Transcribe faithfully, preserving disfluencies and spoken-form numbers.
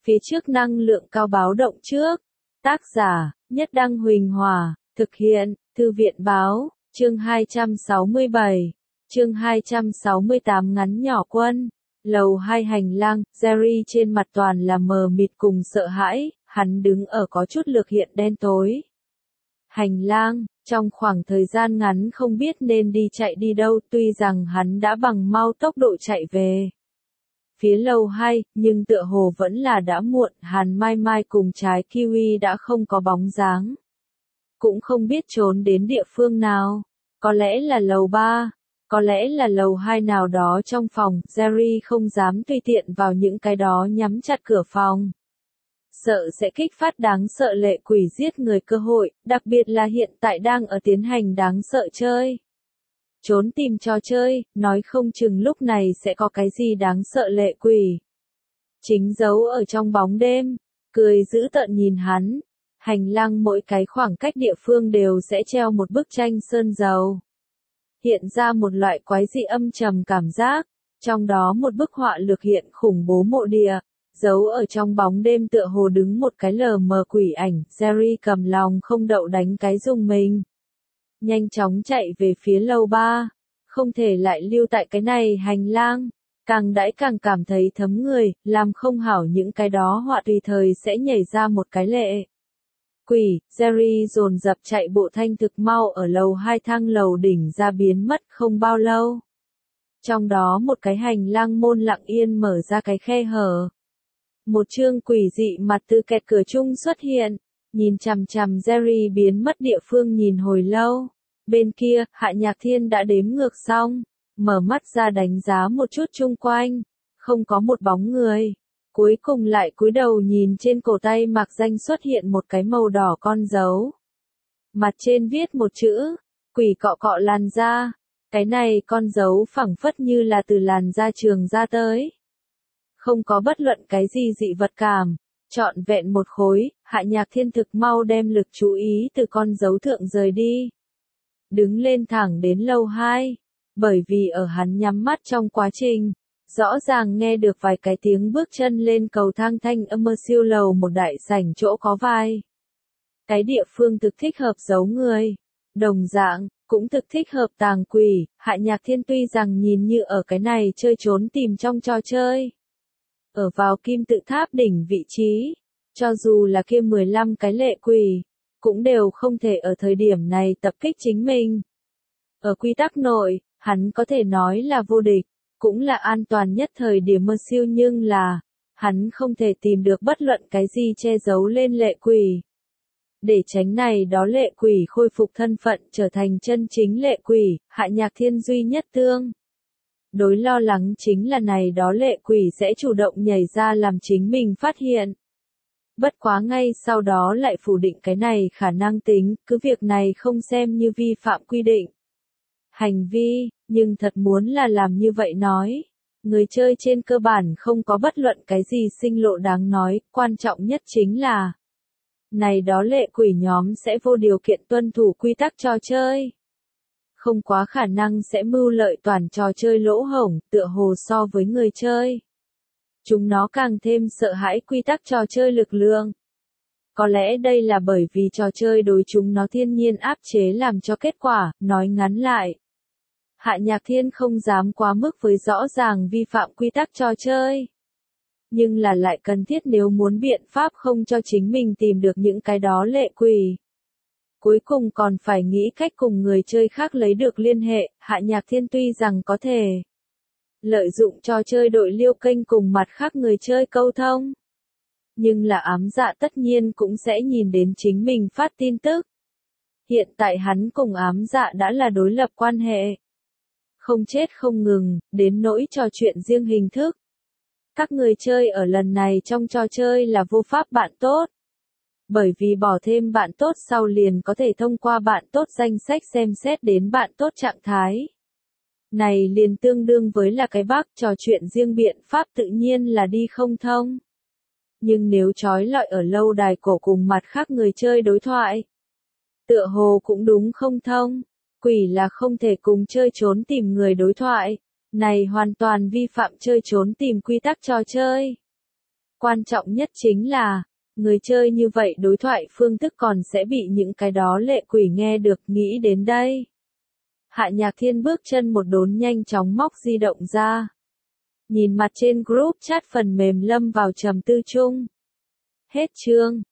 Phía trước năng lượng cao báo động trước. Tác giả, Nhất Đăng Huỳnh Hòa, thực hiện, Thư viện Báo, chương hai trăm sáu mươi bảy, chương hai trăm sáu mươi tám ngắn nhỏ quân. Lầu hai hành lang, Jerry trên mặt toàn là mờ mịt cùng sợ hãi, hắn đứng ở có chút lược hiện đen tối. Hành lang, trong khoảng thời gian ngắn không biết nên đi chạy đi đâu, tuy rằng hắn đã bằng mau tốc độ chạy về phía lầu hai, nhưng tựa hồ vẫn là đã muộn, Hàn Mai Mai cùng trái kiwi đã không có bóng dáng. Cũng không biết trốn đến địa phương nào, có lẽ là lầu ba, có lẽ là lầu hai nào đó trong phòng, Jerry không dám tùy tiện vào những cái đó nhắm chặt cửa phòng. Sợ sẽ kích phát đáng sợ lệ quỷ giết người cơ hội, đặc biệt là hiện tại đang ở tiến hành đáng sợ chơi. Trốn tìm trò chơi, nói không chừng lúc này sẽ có cái gì đáng sợ lệ quỷ. Chính giấu ở trong bóng đêm, cười dữ tợn nhìn hắn. Hành lang mỗi cái khoảng cách địa phương đều sẽ treo một bức tranh sơn dầu. Hiện ra một loại quái dị âm trầm cảm giác, trong đó một bức họa lược hiện khủng bố mộ địa. Giấu ở trong bóng đêm tựa hồ đứng một cái lờ mờ quỷ ảnh, Jerry cầm lòng không đậu đánh cái rung mình. Nhanh chóng chạy về phía lầu ba, không thể lại lưu tại cái này hành lang, càng đãi càng cảm thấy thấm người, làm không hảo những cái đó họa tùy thời sẽ nhảy ra một cái lệ. Quỷ, Jerry dồn dập chạy bộ thanh thực mau ở lầu hai thang lầu đỉnh ra biến mất không bao lâu. Trong đó một cái hành lang môn lặng yên mở ra cái khe hở. Một chương quỷ dị mặt từ kẹt cửa chung xuất hiện, nhìn chằm chằm Jerry biến mất địa phương nhìn hồi lâu. Bên kia, Hạ Nhạc Thiên đã đếm ngược xong, mở mắt ra đánh giá một chút chung quanh, không có một bóng người. Cuối cùng lại cúi đầu nhìn trên cổ tay mạc danh xuất hiện một cái màu đỏ con dấu. Mặt trên viết một chữ, quỷ cọ cọ làn da. Cái này con dấu phẳng phất như là từ làn da trường ra tới. Không có bất luận cái gì dị vật cảm, trọn vẹn một khối, Hạ Nhạc Thiên thực mau đem lực chú ý từ con dấu thượng rời đi. Đứng lên thẳng đến lầu hai, bởi vì ở hắn nhắm mắt trong quá trình, rõ ràng nghe được vài cái tiếng bước chân lên cầu thang thanh âm mơ siêu lầu một đại sảnh chỗ có vai. Cái địa phương thực thích hợp giấu người, đồng dạng, cũng thực thích hợp tàng quỷ, Hạ Nhạc Thiên tuy rằng nhìn như ở cái này chơi trốn tìm trong trò chơi. Ở vào kim tự tháp đỉnh vị trí, cho dù là kia mười lăm cái lệ quỷ, cũng đều không thể ở thời điểm này tập kích chính mình. Ở quy tắc nội, hắn có thể nói là vô địch, cũng là an toàn nhất thời điểm mơ siêu nhưng là, hắn không thể tìm được bất luận cái gì che giấu lên lệ quỷ. Để tránh này đó lệ quỷ khôi phục thân phận trở thành chân chính lệ quỷ, Hạ Nhạc Thiên duy nhất tương. Đối lo lắng chính là này đó lệ quỷ sẽ chủ động nhảy ra làm chính mình phát hiện. Bất quá ngay sau đó lại phủ định cái này khả năng tính, cứ việc này không xem như vi phạm quy định. Hành vi, nhưng thật muốn là làm như vậy nói. Người chơi trên cơ bản không có bất luận cái gì sinh lộ đáng nói, quan trọng nhất chính là này đó lệ quỷ nhóm sẽ vô điều kiện tuân thủ quy tắc trò chơi. Không quá khả năng sẽ mưu lợi toàn trò chơi lỗ hổng, tựa hồ so với người chơi. Chúng nó càng thêm sợ hãi quy tắc trò chơi lực lượng. Có lẽ đây là bởi vì trò chơi đối chúng nó thiên nhiên áp chế làm cho kết quả, nói ngắn lại. Hạ Nhạc Thiên không dám quá mức với rõ ràng vi phạm quy tắc trò chơi. Nhưng là lại cần thiết nếu muốn biện pháp không cho chính mình tìm được những cái đó lệ quỷ. Cuối cùng còn phải nghĩ cách cùng người chơi khác lấy được liên hệ, Hạ Nhạc Thiên tuy rằng có thể lợi dụng trò chơi đội liêu kênh cùng mặt khác người chơi câu thông. Nhưng là ám dạ tất nhiên cũng sẽ nhìn đến chính mình phát tin tức. Hiện tại hắn cùng ám dạ đã là đối lập quan hệ. Không chết không ngừng, đến nỗi trò chuyện riêng hình thức. Các người chơi ở lần này trong trò chơi là vô pháp bạn tốt. Bởi vì bỏ thêm bạn tốt sau liền có thể thông qua bạn tốt danh sách xem xét đến bạn tốt trạng thái. Này liền tương đương với là cái bug trò chuyện riêng biện pháp tự nhiên là đi không thông. Nhưng nếu trói lọi ở lâu đài cổ cùng mặt khác người chơi đối thoại, tựa hồ cũng đúng không thông. Quỷ là không thể cùng chơi trốn tìm người đối thoại. Này hoàn toàn vi phạm chơi trốn tìm quy tắc trò chơi. Quan trọng nhất chính là, người chơi như vậy đối thoại phương thức còn sẽ bị những cái đó lệ quỷ nghe được. Nghĩ đến đây, Hạ Nhạc Thiên bước chân một đốn nhanh chóng móc di động ra. Nhìn mặt trên group chat phần mềm lâm vào trầm tư chung. Hết chương.